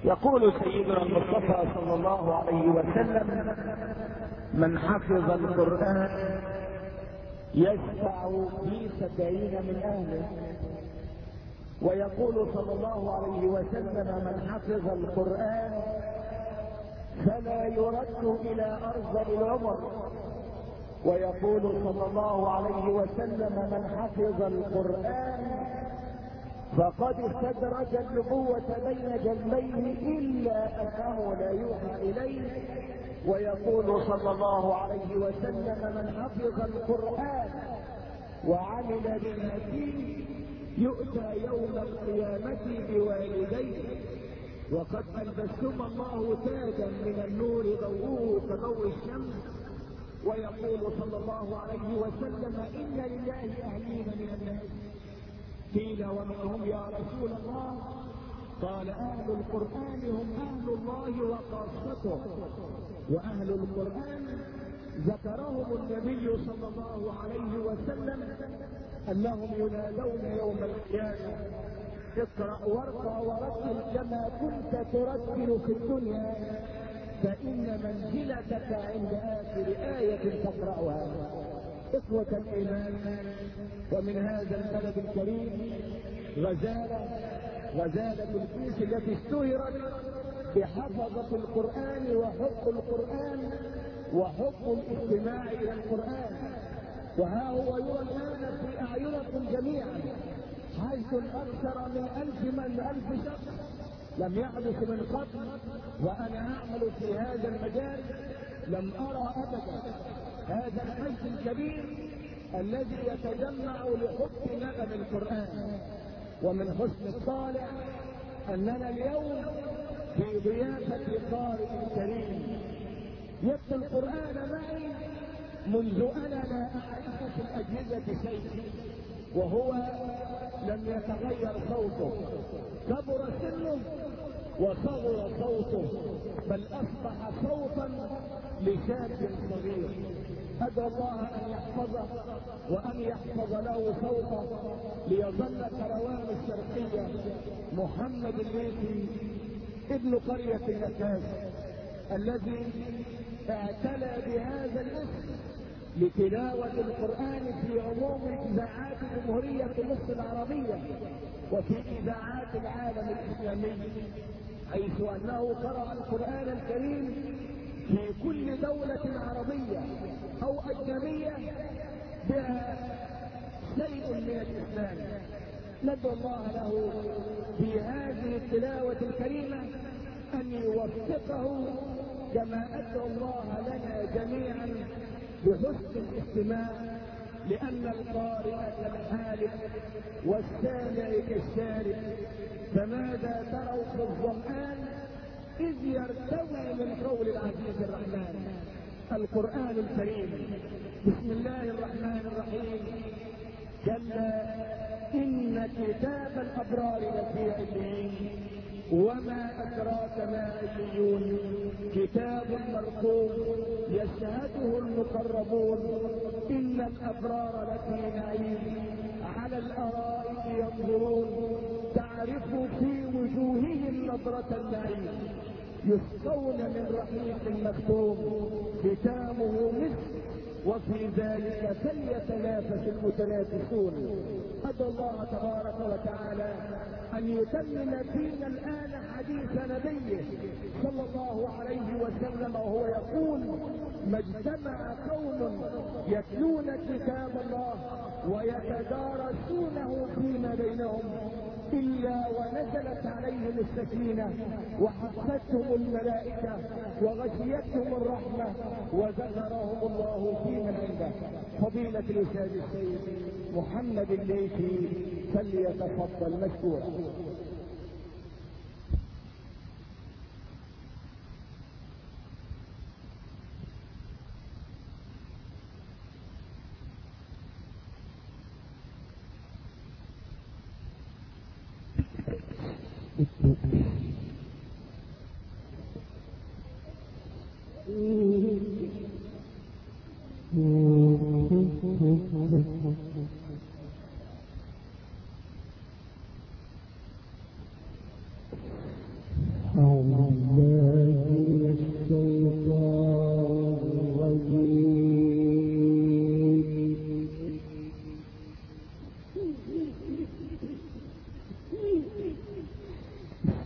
يقول سيدنا المصطفى صلى الله عليه وسلم: من حفظ القرآن يشفع في 70 من أهله. ويقول صلى الله عليه وسلم: من حفظ القرآن فلا يرد إلى أرذل العمر. ويقول صلى الله عليه وسلم: من حفظ القرآن فقد استدرج النبوة بين جنبيه إلا أنه لا يوحى إليه. ويقول صلى الله عليه وسلم: من حفظ القرآن وعمل بما فيه يؤتى يوم القيامة بوالديه وقد ألبسهما الله تاجا من النور ضوءه كضوء الشمس. ويقول صلى الله عليه وسلم: إن لله أهلين من الناس. قيل ومن هم يا رسول الله؟ قال: أهل القرآن هم أهل الله وخاصته. وأهل القرآن ذكرهم النبي صلى الله عليه وسلم أنهم ينادون يوم القيامة: اقرأ وارقى ورتل كما كنت ترتل في الدنيا فإن منزلتك عند آخر آية تقرأها. إخوة الإيمان، ومن هذا البلد الكريم غزالة الكيس التي اشتهرت بحفظة القرآن وحب القرآن وحب الاستماع إلى القرآن. وها هو يرى الآن في أعينكم جميعا حيث أكثر من 1000 شخص لم يحدث من قبل. وأنا أعمل في هذا المجال لم أرى أبدا هذا الحيث الكبير الذي يتجمع لحب نغم القرآن. ومن حسن الطالع أننا اليوم في ضيافة قارئ كريم يتلو القرآن معي منذ أنا لا أعرف في الأجهزة شيء، وهو لم يتغير صوته، كبر سنه وصغر صوته، بل أصبح صوتا لشاب صغير. أدعو الله أن يحفظه وأن يحفظ له صوته ليظل كروان الشرقية محمد الليثي ابن قرية النكاس الذي اعتلى بهذا الاسم لتلاوة القرآن في عموم إذاعات جمهورية مصر العربية وفي إذاعات العالم الإسلامي، حيث أنه قرأ القرآن الكريم في كل دولة عربية أو أجنبية بها شيء من الإسلام. ندعو الله له في هذه التلاوة الكريمة أن يوفقه كما أدعو الله لنا جميعا بحسن الاستماع، لأن القارئ كالحالف والسامع كالشارب. فماذا تروا في الظمآن إذ يرتوي من قول العزيز الرحمن القرآن الكريم. بسم الله الرحمن الرحيم: كلا إن كتاب الأبرار لفي عليين وما أدراك ما عليون كتاب مرقوم يشهده المقربون إن الأبرار لفي نعيم على الأرائك ينظرون تعرف في وجوههم نظرة النعيم يسقون من رحيق مختوم ختامه مسك وفي ذلك فليتنافس المتنافسون. أدعو الله تبارك وتعالى أن يتمم فينا الآن حديث نبيه صلى الله عليه وسلم وهو يقول: ما اجتمع قوم يتلون كتاب الله ويتدارسونه فيما بينهم إلا ونزلت عليهم السكينة وحفتهم الملائكة وغشيتهم الرحمة وذكرهم الله في من عنده. فضيلة الأستاذ السيد محمد الليثي فليتفضل مشكورا.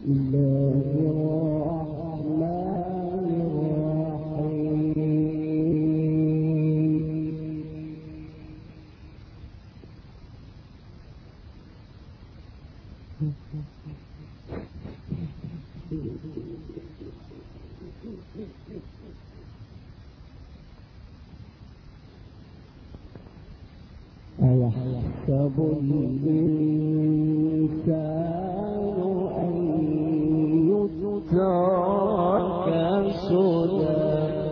أيحسب الإنسان أن يترك سدى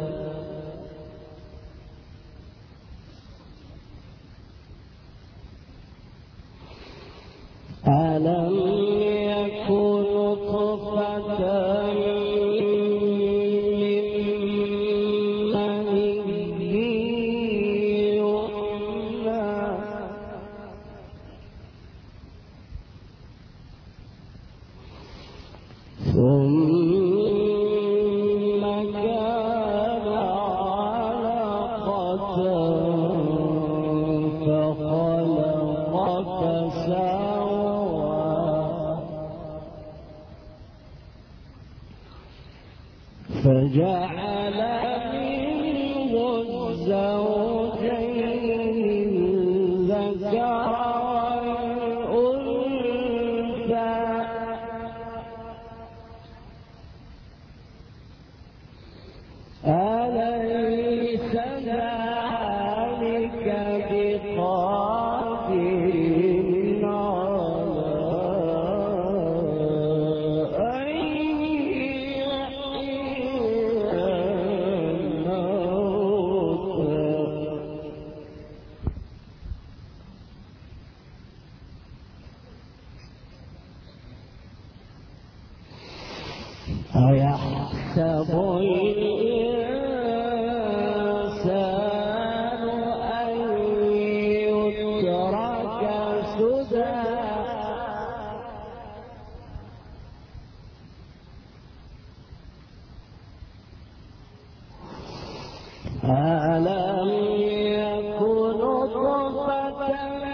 ألم يكن نطفة فجعل منه الزوجين الذكر والأنثى أليس ذلك بقادر أيحسب الإنسان أن يترك سدى ألم يكن نطفة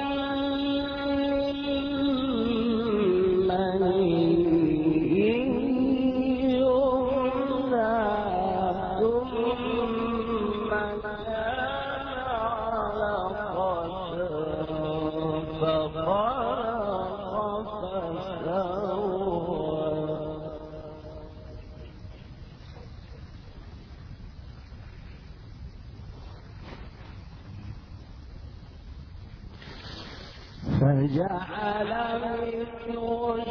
فجعل منه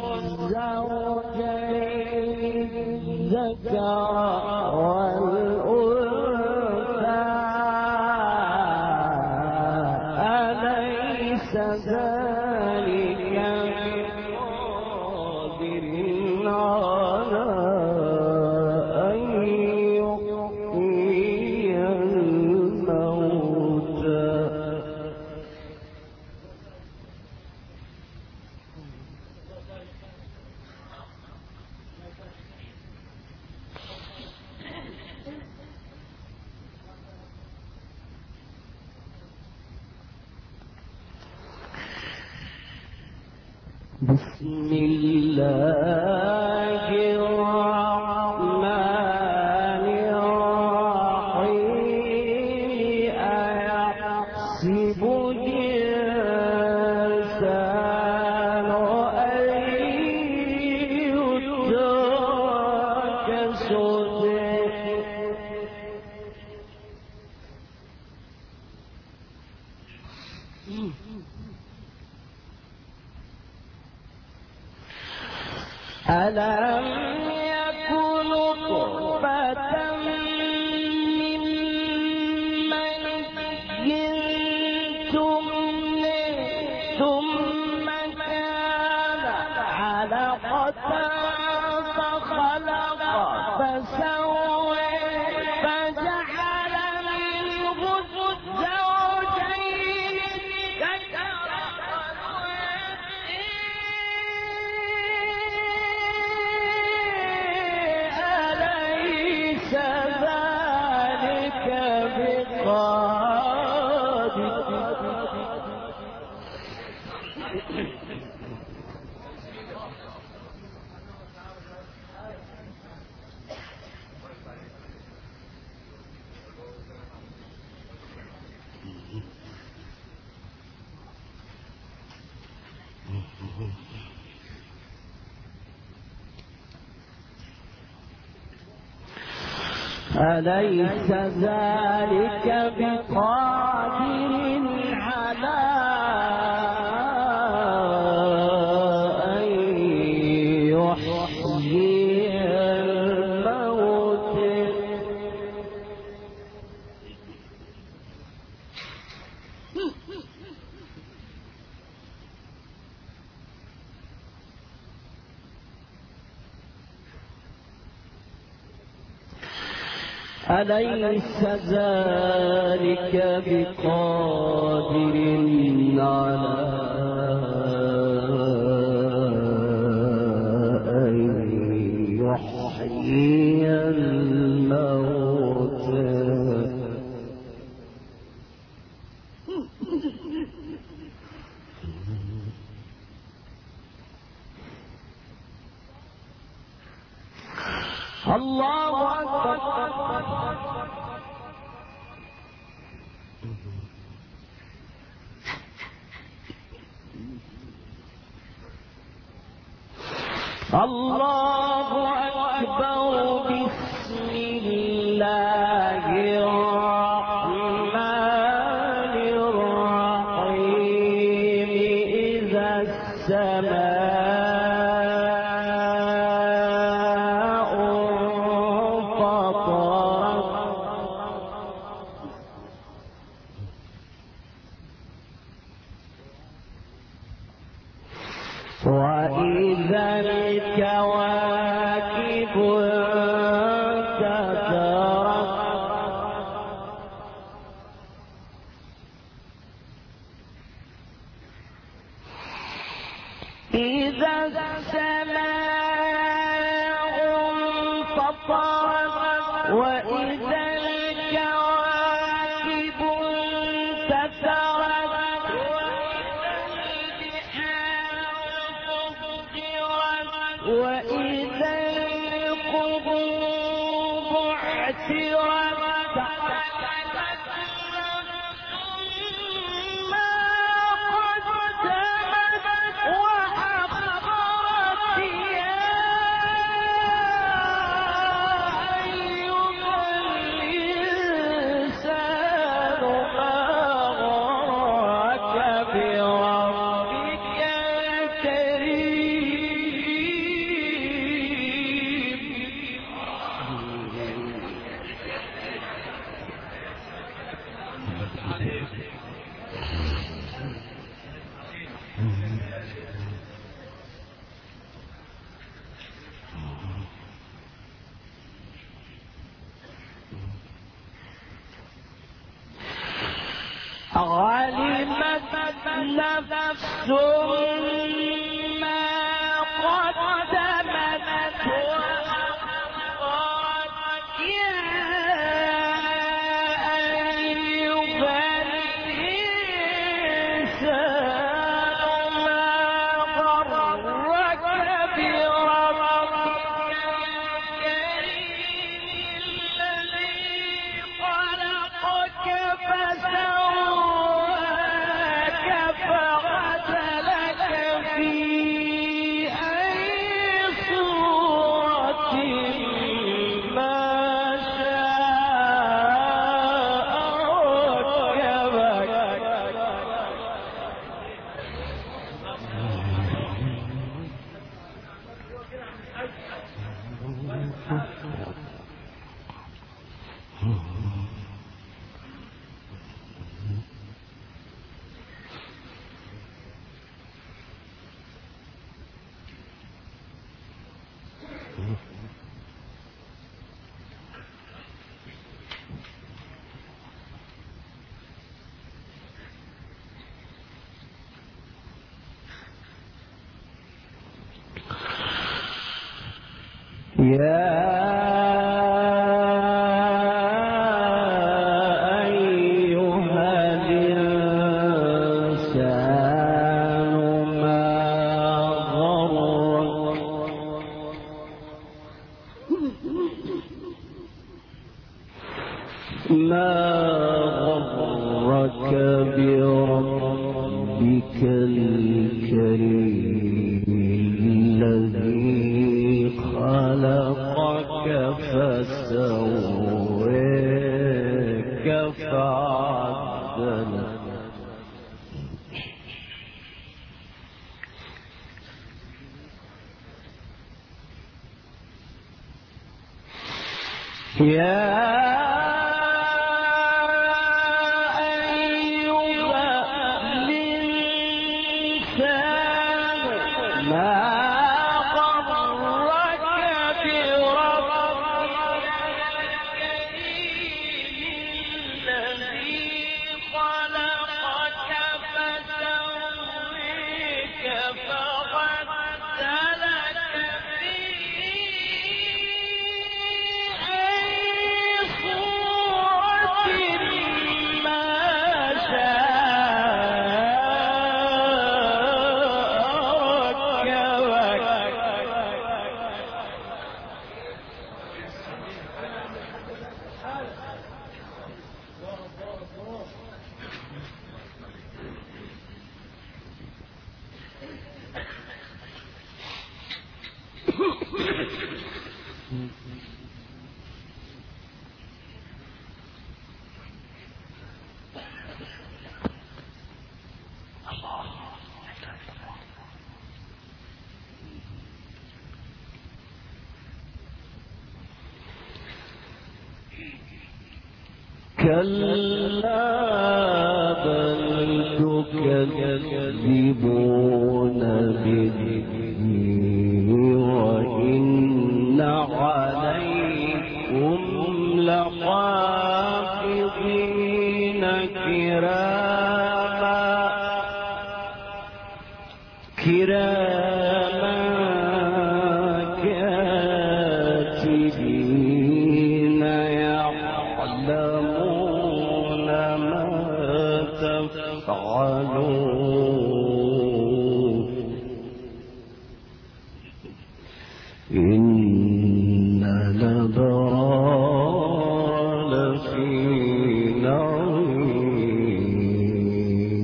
الزوجين الذكر والأنثى أليس ذلك بقادر على أن يحيي الموتى بسم الله الرحمن الرحيم أيحسب الإنسان أن يترك سدى ألم يكن نطفة من مني ثم كان علقة فخلق فسوى فجعل منه الزوجين الذكر أليس ذلك بقادر أليس ذلك بقادر على أن يحيي الموت أليس ذلك بقادر على أن يحيي الموت الله أكبر الله أكبر بسم الله الرحمن الرحيم إذا السماء انفطرت وإذا الكواكب انتثرت إذا السماء انفطرت وإذا الكواكب انتثرت وإذا القبور بعثرت ما قدمت وأخرت يا أيها الإنسان ما غرك بربك الكريم علمت نفس ما قدمت وأخرت يا أيها الإنسان ما غرك بربك الكريم الذي خلقك فسواك فعدلك في أي صورة ما شاء ركبك يا أيها الإنسان ما غرك بربك الكريم الذي خلقك فسواك فعدل يا كلا بل تكذبون بالدين وإن عليكم لحافظين كراما كاتبين يعلمون ما تفعلون إن الأبرار لفي نعيم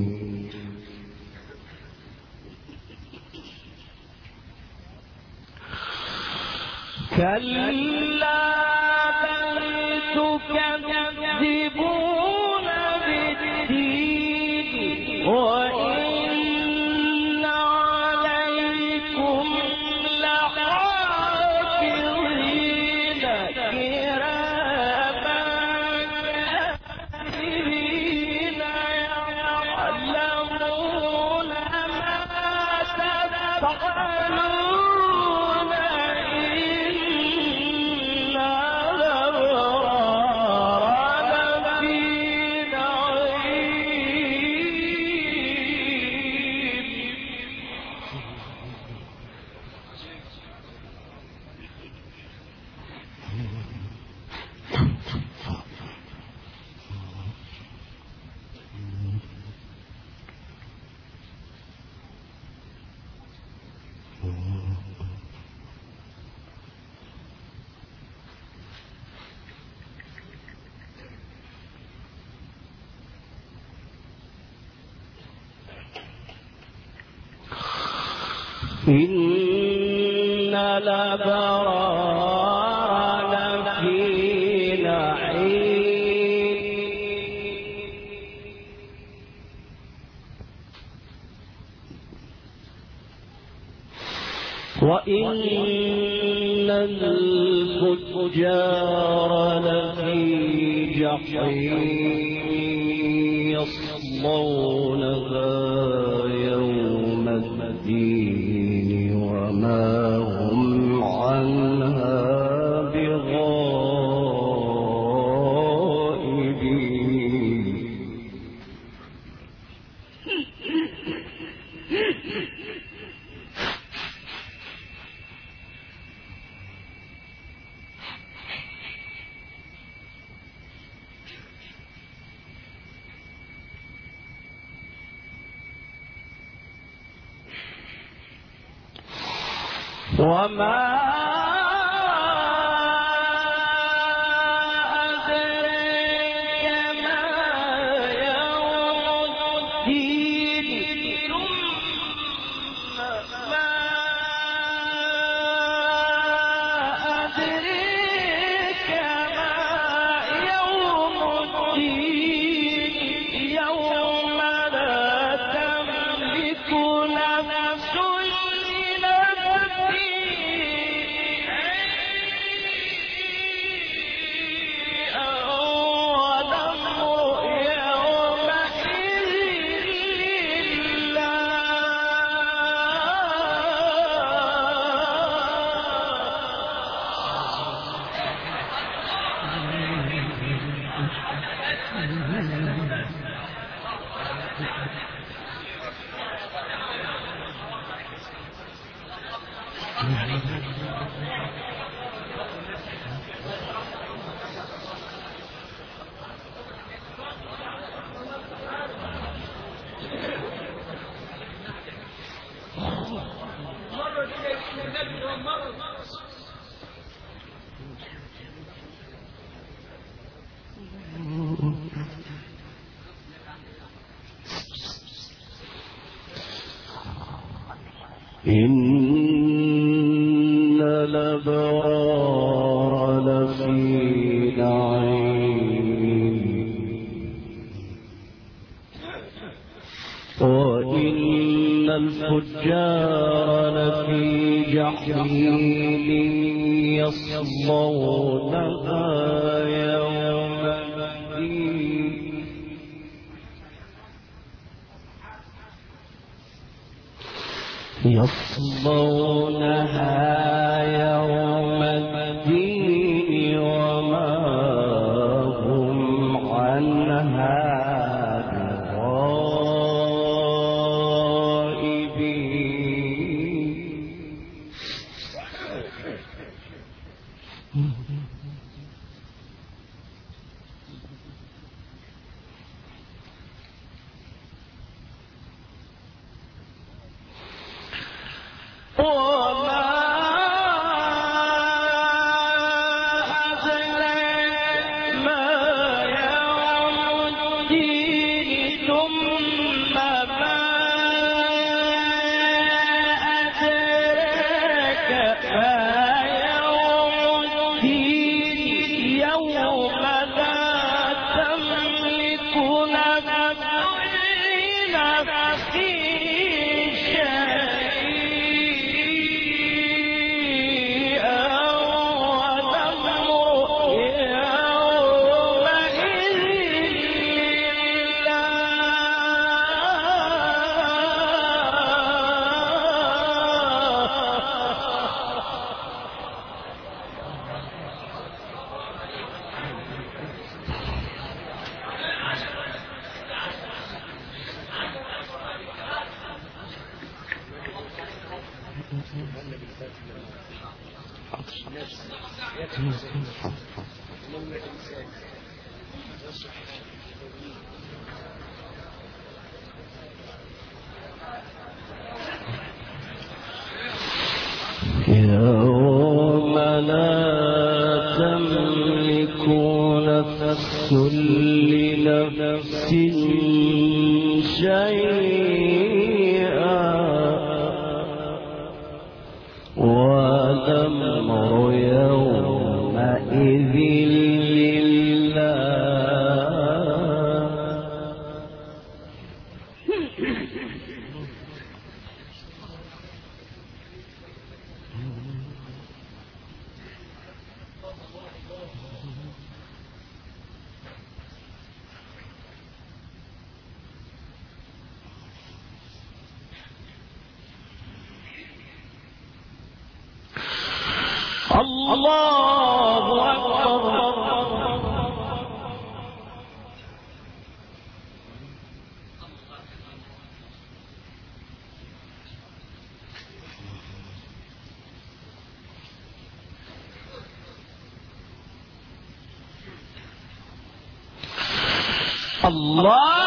كلا بل تكذبون بالدين وإن عليكم لحافظين كراما كاتبين يعلمون ما تفعلون إن الأبرار لفي إن الأبرار لفي نعيم وإن الفجار لفي جحيم يصلونها يوم الدين وما هم عنها بغائبين وما أدريك ما يوم الدين ما أدريك ما يوم الدين إن الأبرار لفي نعيم وإن الفجار لفي جحيم يصلونها يوم الدين يوم الدين وما هم عنها بغائبين وما أدريك ما يوم الدين ثم ما أدريك ما يوم الدين يوم لا تملك نفس لنفس يوم لا تملك نفس لنفس شيئا والأمر يومئذ لله الله أكبر الله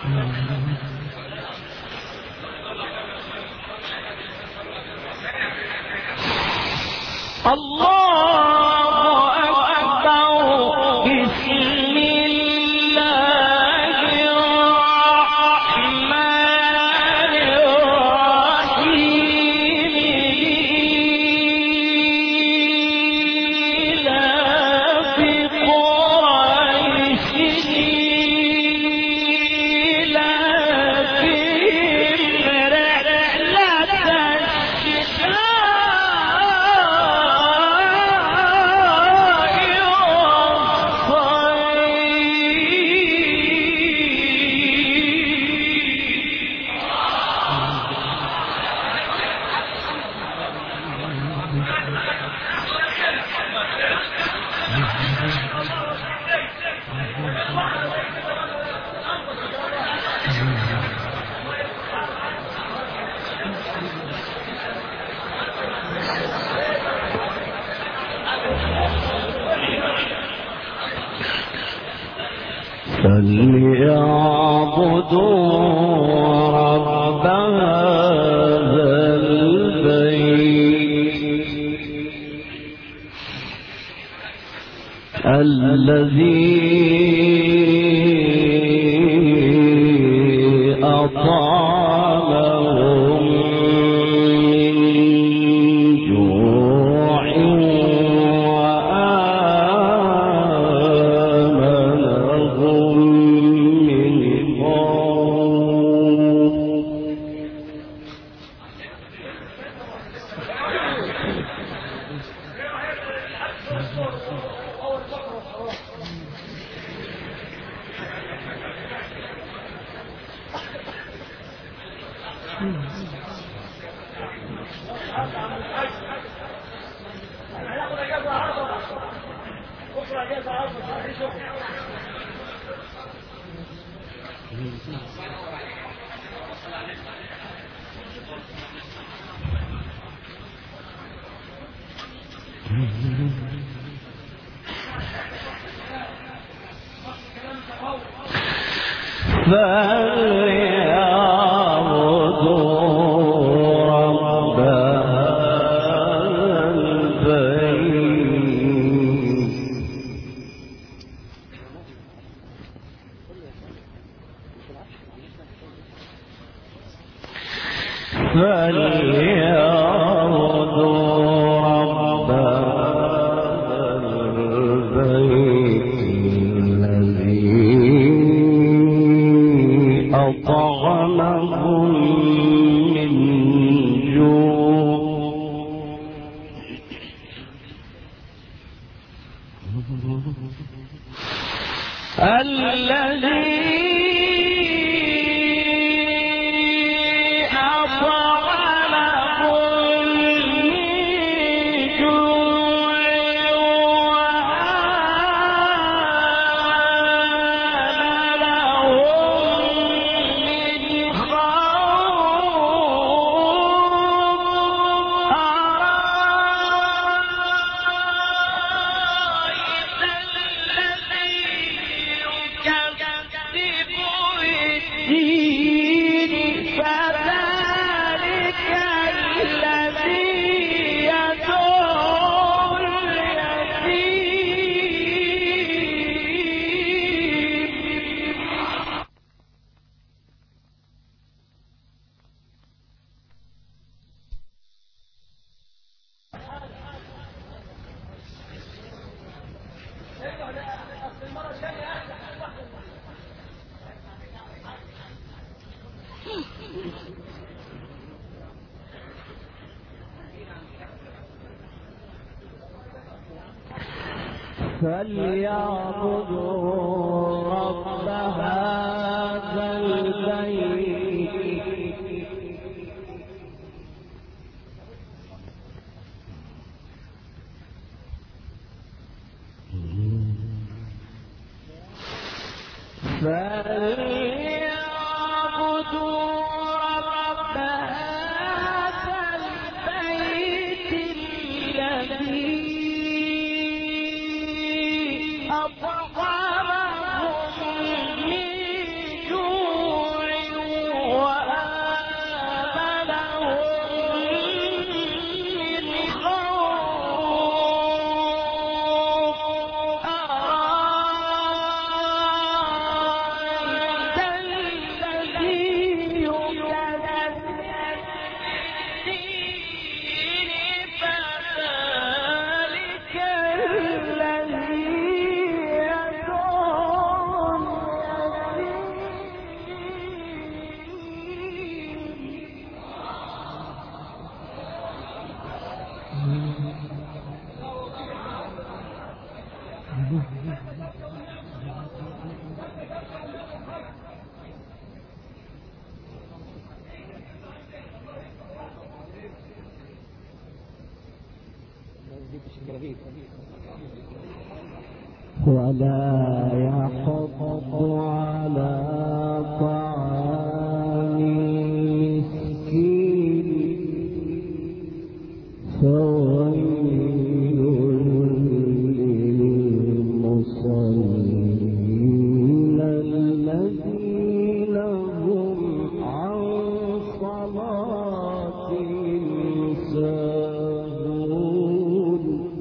فليعبدوا رب هذا البيت الذي أطعمهم من جوع وآمنهم من فليعبدوا رب هذا البيت أطعمهم من جوع ولا يحض على طعام المسكين فويل للمصلين الذين هم عن صلاتهم ساهون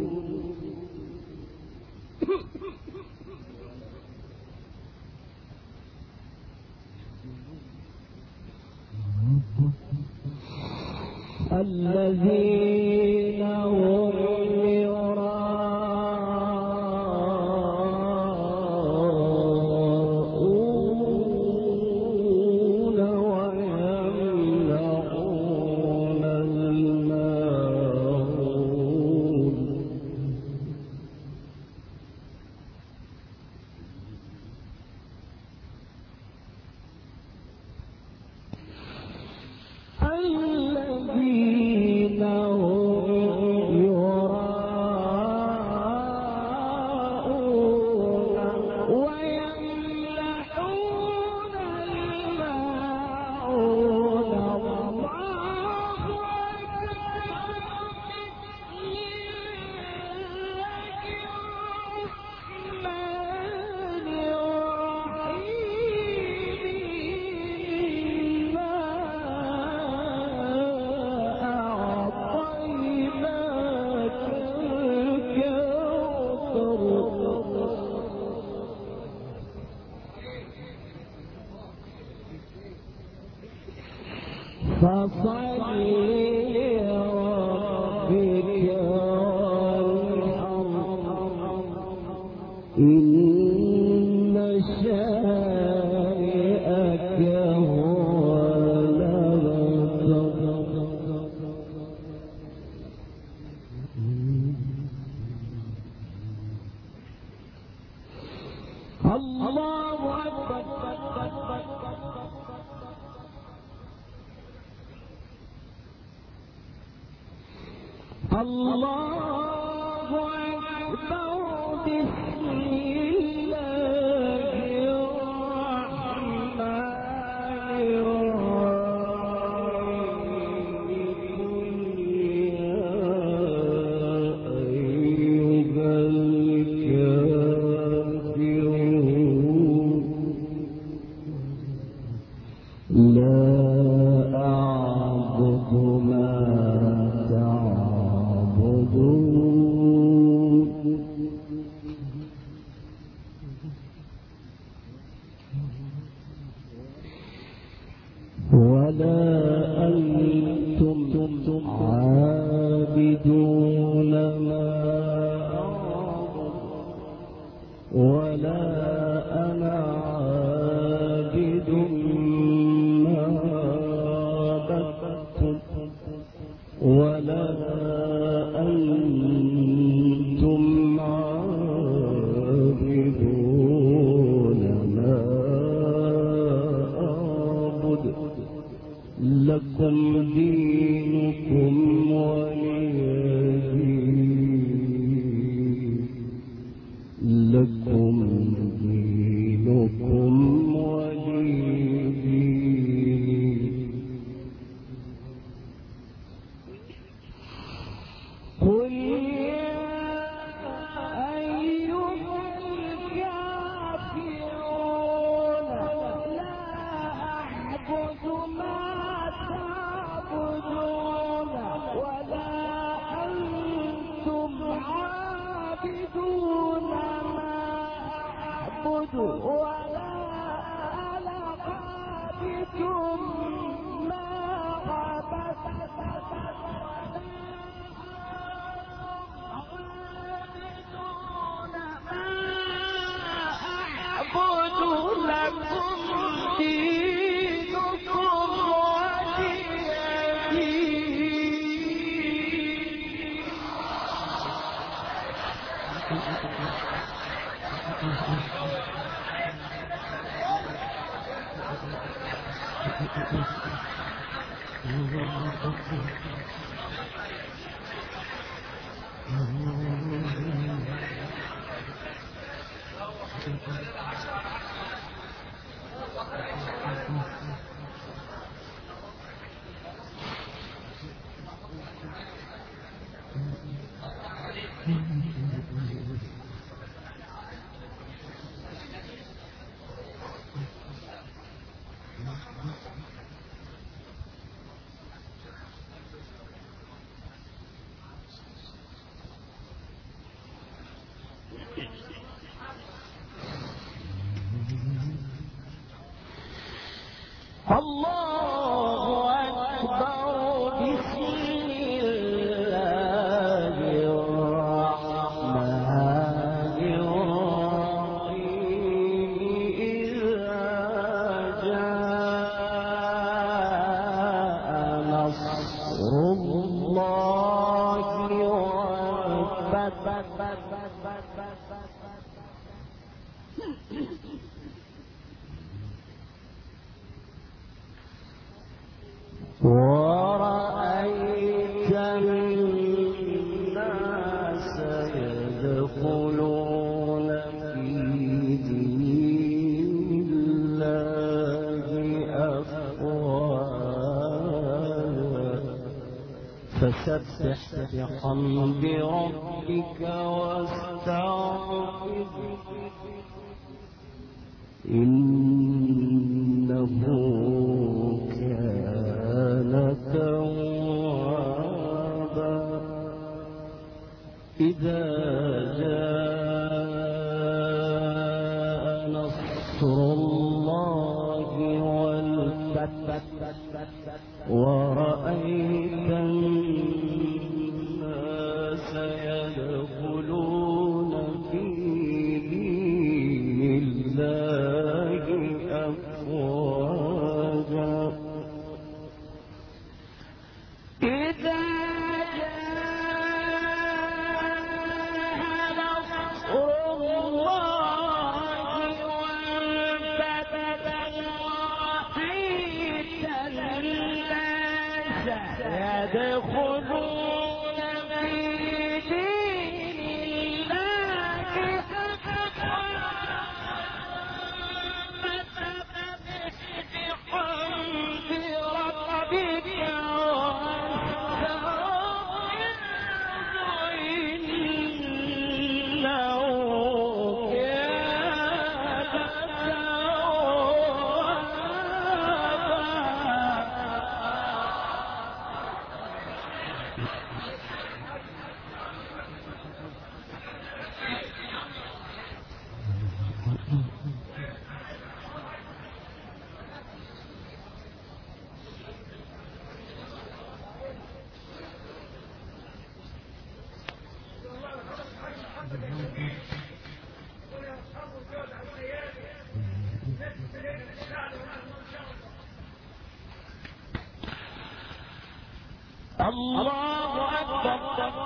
الذين هم يراءون ويمنعون الماعون الذين هم يراءون ويمنعون الماعون والله فصل لربك وانحر إن شانئك هو الأبتر الله أكبر الله أكبر بسم الله الرحمن الرحيم يا أيها الكافرون لا أعبد ما ولا أنتم عابدون ما أعبد ولا أنا عابد ما عبدتم ولا أنتم عابدون ما أعبد لكم دينكم ولي دين لكم دينكم ولي دين قل يا أيها الكافرون لا أعبد ما تعبدون ولا أنتم عابدون ما أعبد ولا أنا عابد ما عبدتم لكم دينكم ولي دين ورأيت الناس يدخلون في دين الله أفواجا فسبح بحمد ربك واستغفره إنه كان توابا إذا جاء نصر الله والفتح ورأيت الناس يدخلون في دين الله أفواجا إذا جاء نصر الله والفتح ورأيت الناس يدخلون في دين الله الله أكبر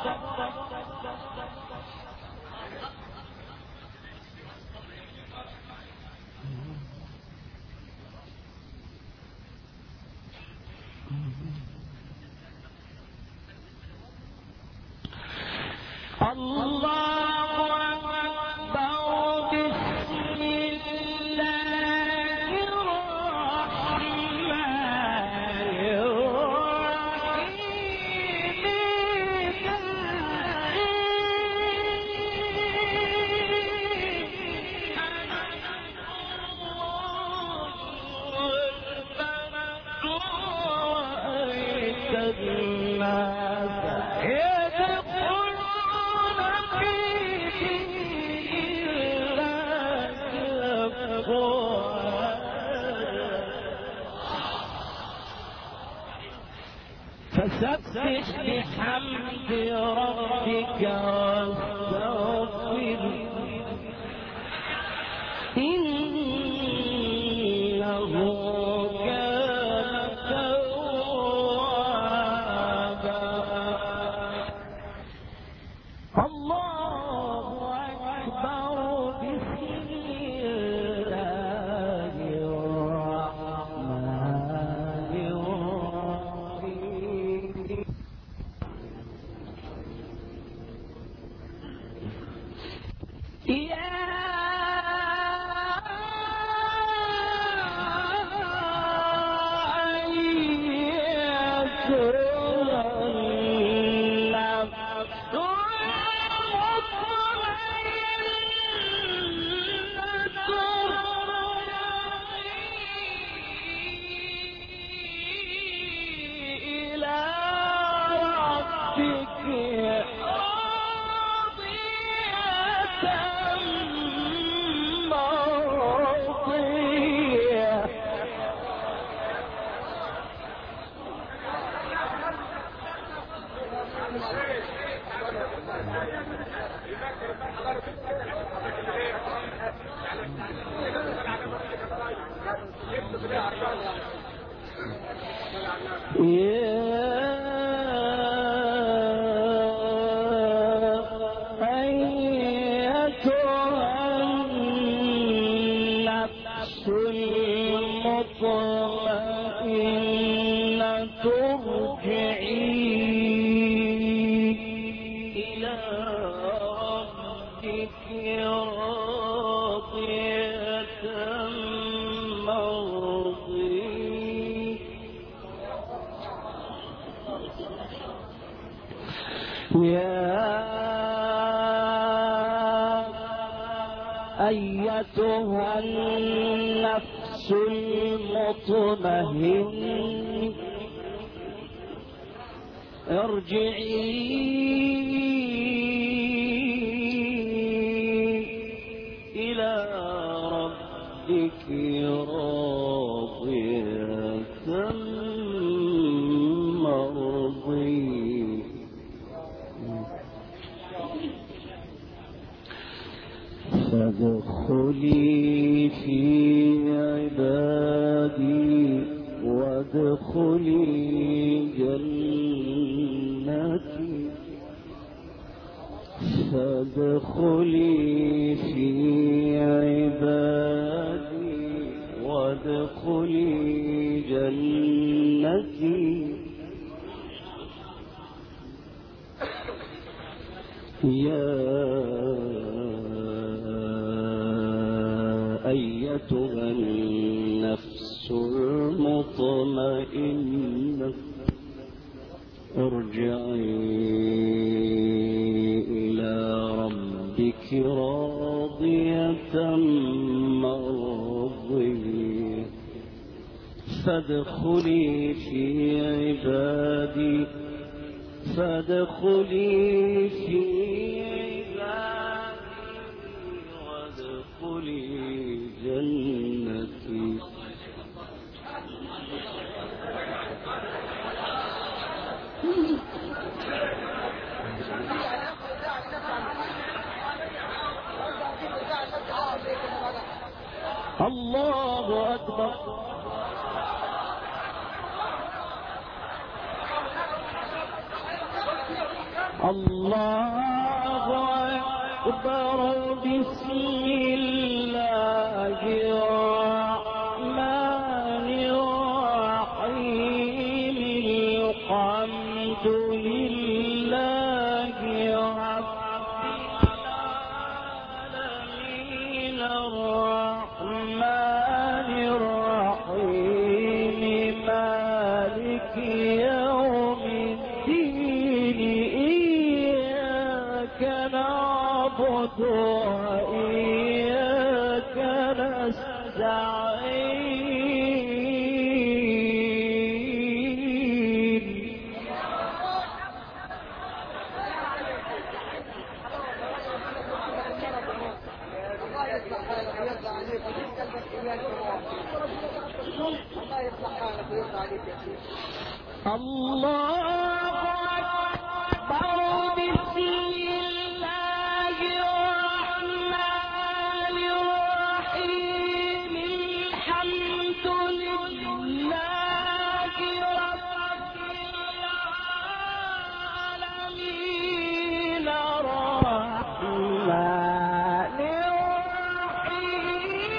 فسبح بحمد ربك واستغفره إنه كان توابا الله أكبر بسم الله الرحمن الرحيم أيتها النفس المطمئنة ارجعي إلى ربك راضية مرضية فادخلي في عبادي وادخلي جنتي فادخلي في عبادي وادخلي جنتي يا أيتها النفس المطمئنة ارجعي إلى ربك راضية مرضية فادخلي في عبادي فادخلي في عبادي وادخلي جنتي الله أكبر الله أكبر بسم الله الرحمن الرحيم الحمد لله رب العالمين الرحمن الرحيم مالك يوم الدين إياك نعبد وإياك نستعين الله يصلح حالك ويرضى عليك وتسأل بس إياك الله يصلح حالك ويرضى عليك يا شيخ الله أكبر بسم الله الرحمن الرحيم الحمد لله رب العالمين الرحمن الرحيم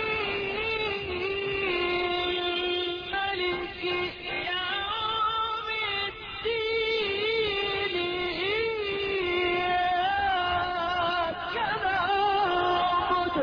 مالك يوم الدين إياك نعبد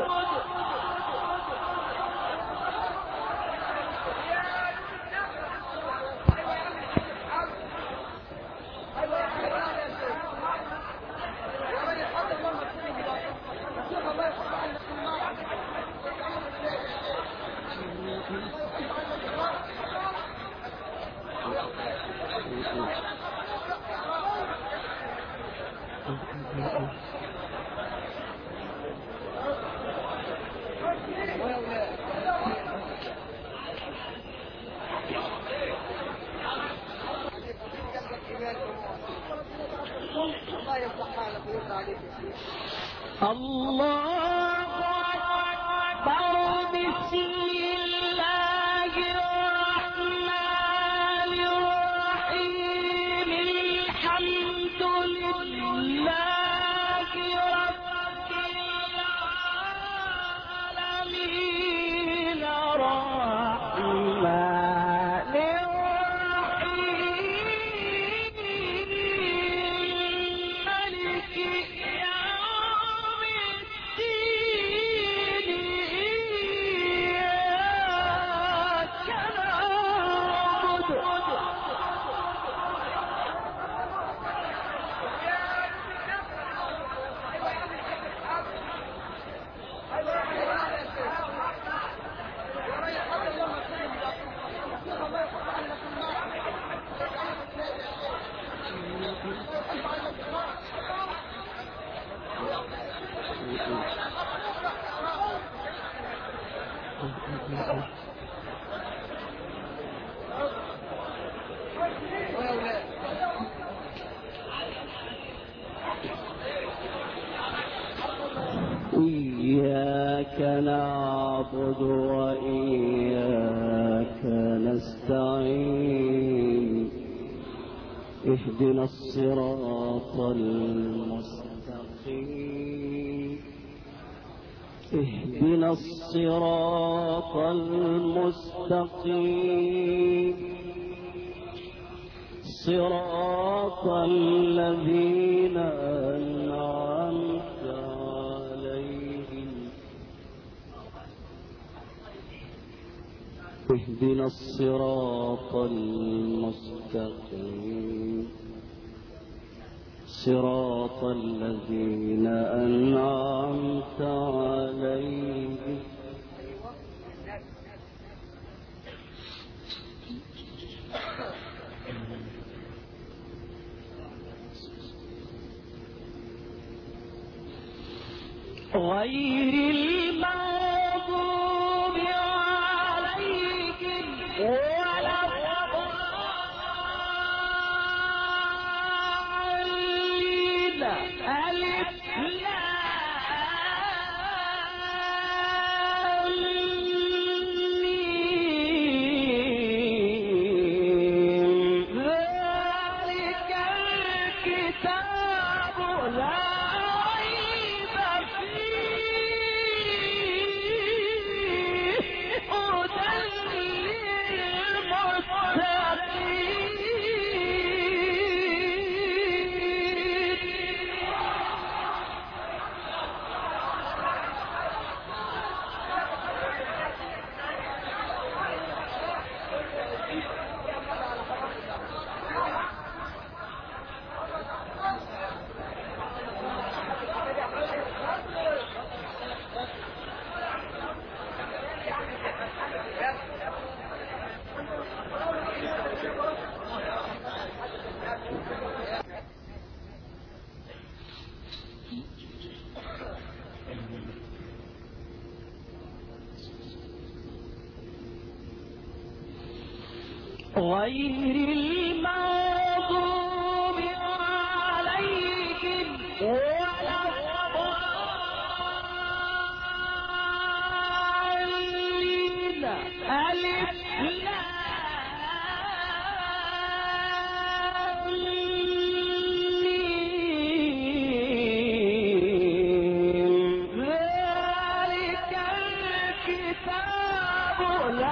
الله يصلح حالك ويرضى عليك يا شيخ الله أكبر بسم الله إياك نعبد وإياك نستعين اهدنا الصراط المستقيم اهدنا الصراط المستقيم صراط الذين أنعمت عليهم اهدنا الصراط المستقيم صراط الذين أنعمت عليهم غير المغضوب عليهم ولا الضالين ألف لام ميم ذلك الكتاب لا غير المغضوب عليهم ولا الضالين ألف لام ميم ذلك الكتاب لا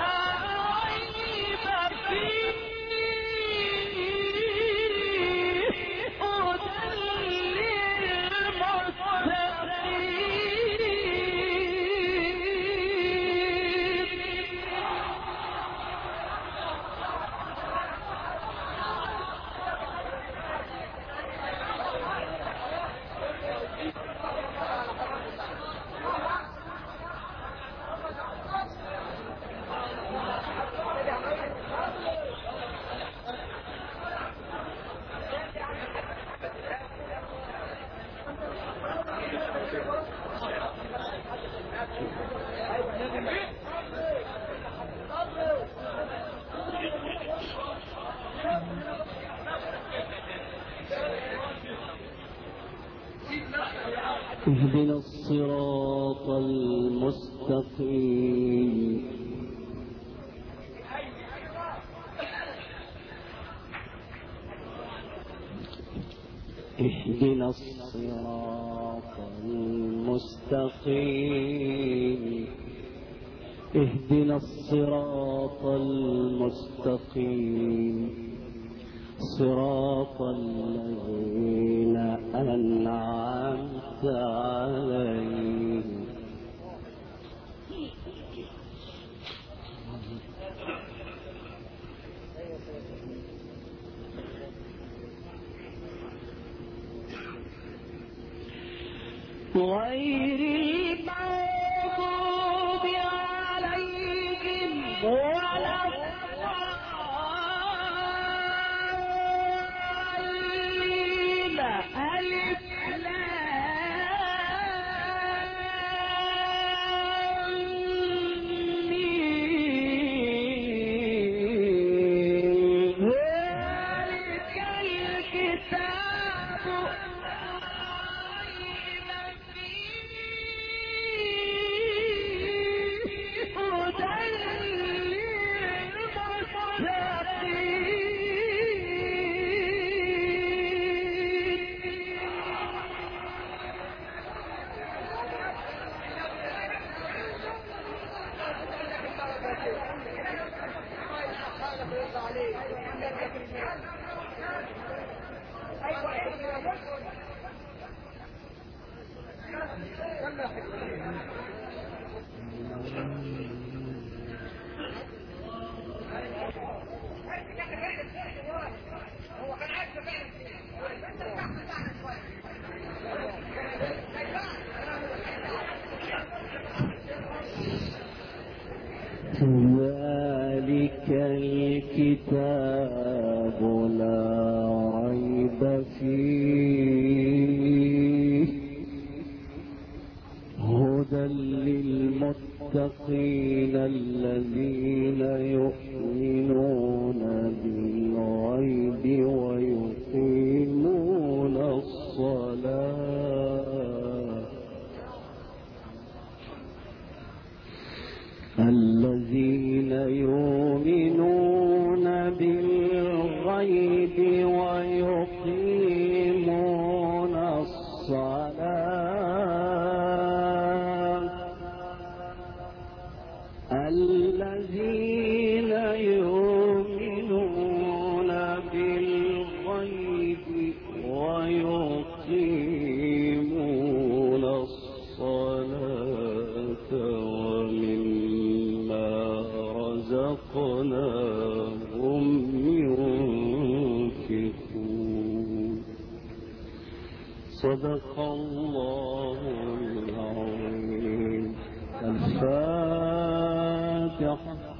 اهدنا الصراط المستقيم اهدنا الصراط المستقيم اهدنا الصراط المستقيم صراط الذين أنعمت عليهم غير المغضوب عليهم ولا الضالين ألف لام ميم ذلك الكتاب ذلك الكتاب لا ريب فيه هدى للمتقين الذين يؤمنون بالغيب ويقيمون الصلاة الذين يؤمنون بالغيب ويقيمون الصلاة الذين يؤمنون بالغيب ويقيمون الصلاة ومما رزقناهم ينفقون صدق الله العظيم. الفاتحة.